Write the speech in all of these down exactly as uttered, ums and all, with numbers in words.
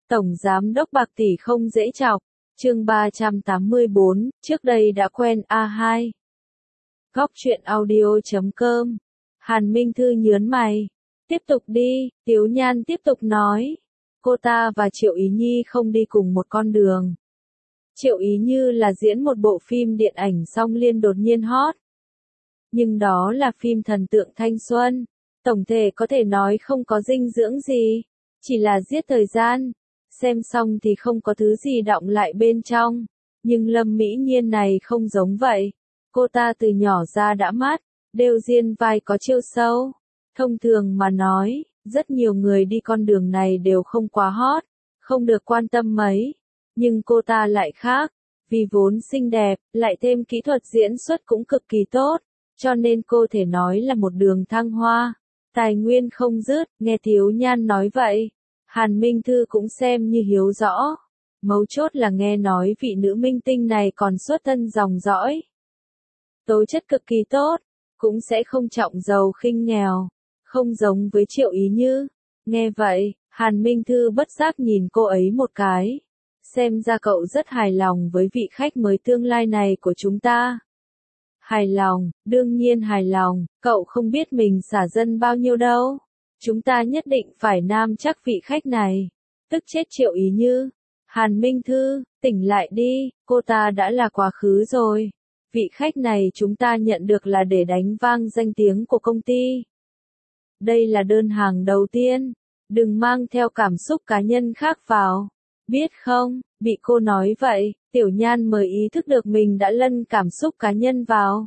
Tổng Giám đốc bạc tỷ không dễ chọc. Chương ba trăm tám mươi bốn, trước đây đã quen a hai. Góc truyện audio chấm com. Hàn Minh Thư nhớn mày. Tiếp tục đi, Tiếu Nhan tiếp tục nói. Cô ta và Triệu Ý Nhi không đi cùng một con đường. Triệu Ý Như là diễn một bộ phim điện ảnh song liên đột nhiên hot. Nhưng đó là phim thần tượng thanh xuân. Tổng thể có thể nói không có dinh dưỡng gì. Chỉ là giết thời gian. Xem xong thì không có thứ gì đọng lại bên trong. Nhưng Lâm Mỹ Nhiên này không giống vậy. Cô ta từ nhỏ ra đã mát, đều diên vai có chiêu sâu. Thông thường mà nói, rất nhiều người đi con đường này đều không quá hot, không được quan tâm mấy. Nhưng cô ta lại khác, vì vốn xinh đẹp, lại thêm kỹ thuật diễn xuất cũng cực kỳ tốt, cho nên cô thể nói là một đường thăng hoa. Tài nguyên không dứt, nghe Tiếu Nhan nói vậy. Hàn Minh Thư cũng xem như hiếu rõ. Mấu chốt là nghe nói vị nữ minh tinh này còn xuất thân dòng dõi. Tố chất cực kỳ tốt, cũng sẽ không trọng giàu khinh nghèo, không giống với Triệu Ý Như. Nghe vậy, Hàn Minh Thư bất giác nhìn cô ấy một cái. Xem ra cậu rất hài lòng với vị khách mới tương lai này của chúng ta. Hài lòng, đương nhiên hài lòng, cậu không biết mình xả dân bao nhiêu đâu. Chúng ta nhất định phải nam chắc vị khách này. Tức chết Triệu Ý Như. Hàn Minh Thư, tỉnh lại đi, cô ta đã là quá khứ rồi. Vị khách này chúng ta nhận được là để đánh vang danh tiếng của công ty. Đây là đơn hàng đầu tiên. Đừng mang theo cảm xúc cá nhân khác vào. Biết không, bị cô nói vậy, Tiểu Nhan mới ý thức được mình đã lân cảm xúc cá nhân vào.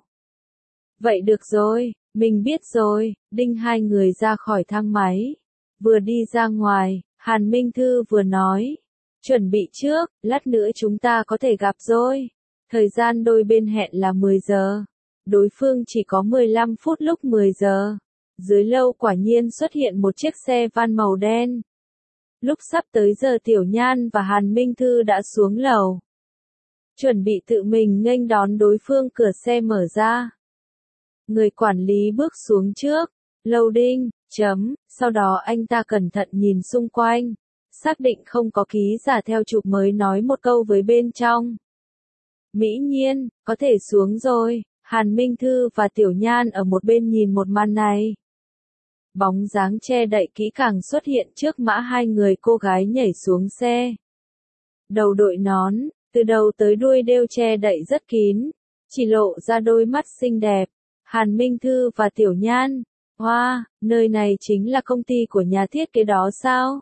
Vậy được rồi, mình biết rồi, đinh hai người ra khỏi thang máy. Vừa đi ra ngoài, Hàn Minh Thư vừa nói. Chuẩn bị trước, lát nữa chúng ta có thể gặp rồi. Thời gian đôi bên hẹn là mười giờ. Đối phương chỉ có mười lăm phút lúc mười giờ. Dưới lâu quả nhiên xuất hiện một chiếc xe van màu đen. Lúc sắp tới giờ Tiểu Nhan và Hàn Minh Thư đã xuống lầu. Chuẩn bị tự mình nghênh đón đối phương, cửa xe mở ra. Người quản lý bước xuống trước. Loading, chấm, sau đó anh ta cẩn thận nhìn xung quanh. Xác định không có ký giả theo chụp mới nói một câu với bên trong. Mỹ Nhiên, có thể xuống rồi. Hàn Minh Thư và Tiểu Nhan ở một bên nhìn một màn này. Bóng dáng che đậy kỹ càng xuất hiện trước mã hai người cô gái nhảy xuống xe. Đầu đội nón, từ đầu tới đuôi đều che đậy rất kín, chỉ lộ ra đôi mắt xinh đẹp. Hàn Minh Thư và Tiểu Nhan, hoa, wow, nơi này chính là công ty của nhà thiết kế đó sao?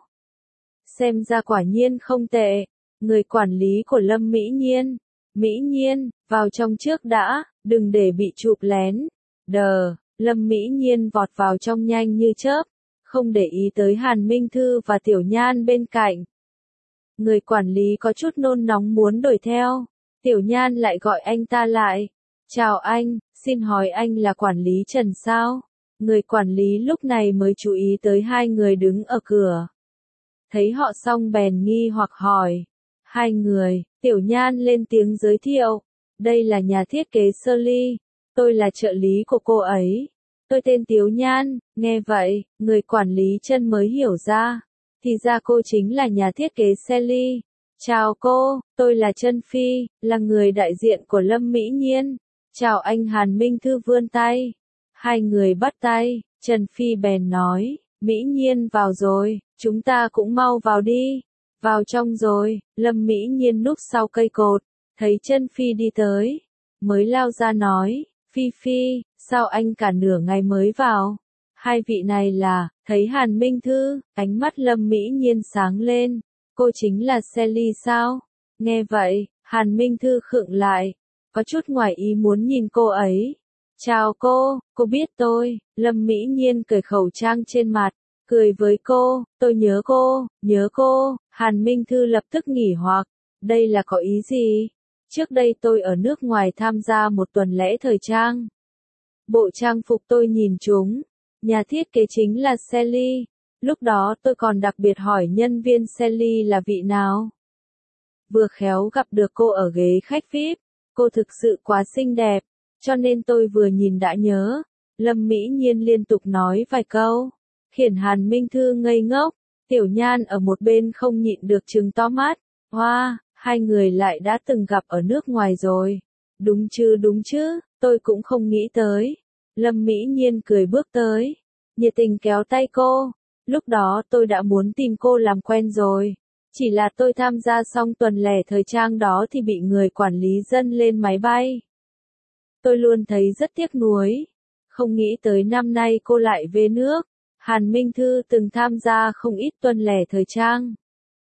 Xem ra quả nhiên không tệ. Người quản lý của Lâm Mỹ Nhiên, Mỹ Nhiên, vào trong trước đã, đừng để bị chụp lén. Đờ, Lâm Mỹ Nhiên vọt vào trong nhanh như chớp, không để ý tới Hàn Minh Thư và Tiểu Nhan bên cạnh. Người quản lý có chút nôn nóng muốn đuổi theo, Tiểu Nhan lại gọi anh ta lại. Chào anh, xin hỏi anh là quản lý Trần sao? Người quản lý lúc này mới chú ý tới hai người đứng ở cửa. Thấy họ xong bèn nghi hoặc hỏi. Hai người, Tiểu Nhan lên tiếng giới thiệu. Đây là nhà thiết kế Shirley, tôi là trợ lý của cô ấy. Tôi tên Tiếu Nhan. Nghe vậy, người quản lý Trần mới hiểu ra. Thì ra cô chính là nhà thiết kế Shirley. Chào cô, tôi là Trân Phi, là người đại diện của Lâm Mỹ Nhiên. Chào anh. Hàn Minh Thư vươn tay. Hai người bắt tay, Trần Phi bèn nói, Mỹ Nhiên vào rồi, chúng ta cũng mau vào đi. Vào trong rồi, Lâm Mỹ Nhiên núp sau cây cột, thấy Trân Phi đi tới, mới lao ra nói, Phi Phi, sao anh cả nửa ngày mới vào? Hai vị này là, thấy Hàn Minh Thư, ánh mắt Lâm Mỹ Nhiên sáng lên, cô chính là Sally sao? Nghe vậy, Hàn Minh Thư khựng lại, có chút ngoài ý muốn nhìn cô ấy. Chào cô, cô biết tôi. Lâm Mỹ Nhiên cởi khẩu trang trên mặt, cười với cô, tôi nhớ cô, nhớ cô. Hàn Minh Thư lập tức nghỉ hoặc, đây là có ý gì? Trước đây tôi ở nước ngoài tham gia một tuần lễ thời trang. Bộ trang phục tôi nhìn chúng, nhà thiết kế chính là Sally. Lúc đó tôi còn đặc biệt hỏi nhân viên Sally là vị nào. Vừa khéo gặp được cô ở ghế khách vi ai pi, cô thực sự quá xinh đẹp. Cho nên tôi vừa nhìn đã nhớ. Lâm Mỹ Nhiên liên tục nói vài câu, khiến Hàn Minh Thư ngây ngốc. Tiểu Nhan ở một bên không nhịn được trừng to mắt. Hoa, hai người lại đã từng gặp ở nước ngoài rồi. Đúng chứ đúng chứ, tôi cũng không nghĩ tới. Lâm Mỹ Nhiên cười bước tới, nhiệt tình kéo tay cô. Lúc đó tôi đã muốn tìm cô làm quen rồi. Chỉ là tôi tham gia xong tuần lẻ thời trang đó thì bị người quản lý dân lên máy bay. Tôi luôn thấy rất tiếc nuối. Không nghĩ tới năm nay cô lại về nước. Hàn Minh Thư từng tham gia không ít tuần lẻ thời trang.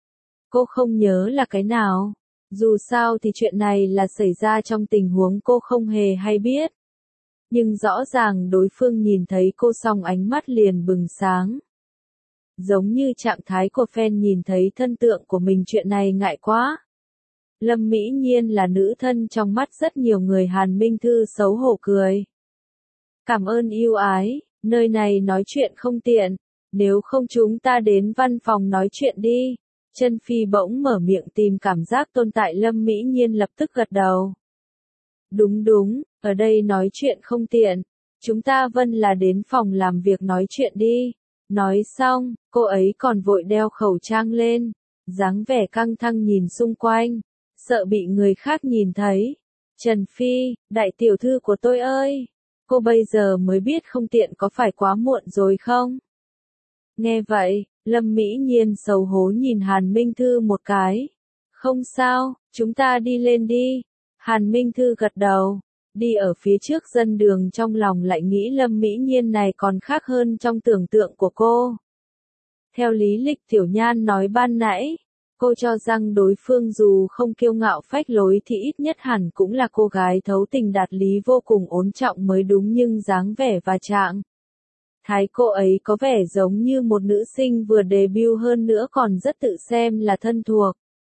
Cô không nhớ là cái nào. Dù sao thì chuyện này là xảy ra trong tình huống cô không hề hay biết. Nhưng rõ ràng đối phương nhìn thấy cô xong ánh mắt liền bừng sáng. Giống như trạng thái của fan nhìn thấy thân tượng của mình, chuyện này ngại quá. Lâm Mỹ Nhiên là nữ thân trong mắt rất nhiều người. Hàn Minh Thư xấu hổ cười. Cảm ơn yêu ái, nơi này nói chuyện không tiện. Nếu không chúng ta đến văn phòng nói chuyện đi. Chân Phi bỗng mở miệng tìm cảm giác tồn tại. Lâm Mỹ Nhiên lập tức gật đầu. Đúng đúng, ở đây nói chuyện không tiện. Chúng ta Vân là đến phòng làm việc nói chuyện đi. Nói xong, cô ấy còn vội đeo khẩu trang lên. Dáng vẻ căng thẳng nhìn xung quanh. Sợ bị người khác nhìn thấy. Trần Phi, đại tiểu thư của tôi ơi. Cô bây giờ mới biết không tiện có phải quá muộn rồi không? Nghe vậy, Lâm Mỹ Nhiên xấu hổ nhìn Hàn Minh Thư một cái. Không sao, chúng ta đi lên đi. Hàn Minh Thư gật đầu. Đi ở phía trước dân đường, trong lòng lại nghĩ Lâm Mỹ Nhiên này còn khác hơn trong tưởng tượng của cô. Theo lý lịch Tiểu Nhan nói ban nãy, cô cho rằng đối phương dù không kiêu ngạo phách lối thì ít nhất hẳn cũng là cô gái thấu tình đạt lý vô cùng ổn trọng mới đúng, nhưng dáng vẻ và trạng thái cô ấy có vẻ giống như một nữ sinh vừa debut, hơn nữa còn rất tự xem là thân thuộc.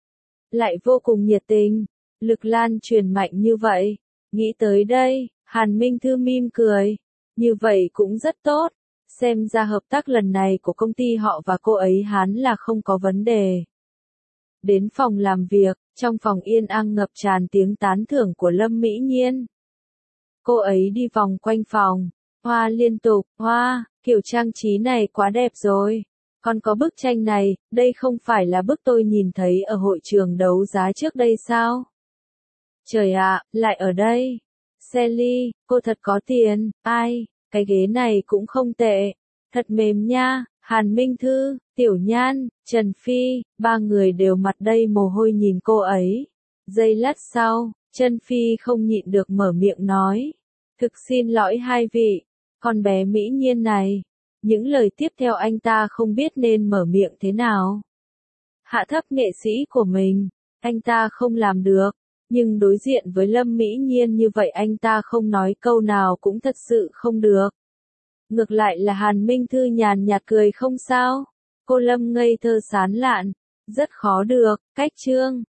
Lại vô cùng nhiệt tình, lực lan truyền mạnh như vậy. Nghĩ tới đây, Hàn Minh Thư mỉm cười. Như vậy cũng rất tốt. Xem ra hợp tác lần này của công ty họ và cô ấy hắn là không có vấn đề. Đến phòng làm việc, trong phòng yên ắng ngập tràn tiếng tán thưởng của Lâm Mỹ Nhiên. Cô ấy đi vòng quanh phòng, hoa liên tục, hoa, kiểu trang trí này quá đẹp rồi. Còn có bức tranh này, đây không phải là bức tôi nhìn thấy ở hội trường đấu giá trước đây sao? Trời ạ, lại ở đây. Sally, cô thật có tiền, ai, cái ghế này cũng không tệ. Thật mềm nha. Hàn Minh Thư, Tiểu Nhan, Trần Phi, ba người đều mặt đầy mồ hôi nhìn cô ấy. Giây lát sau, Trần Phi không nhịn được mở miệng nói. Thực xin lỗi hai vị, con bé Mỹ Nhiên này. Những lời tiếp theo anh ta không biết nên mở miệng thế nào. Hạ thấp nghệ sĩ của mình, anh ta không làm được. Nhưng đối diện với Lâm Mỹ Nhiên như vậy anh ta không nói câu nào cũng thật sự không được. Ngược lại là Hàn Minh Thư nhàn nhạt cười không sao. Cô Lâm ngây thơ sán lạn. Rất khó được, cách chương.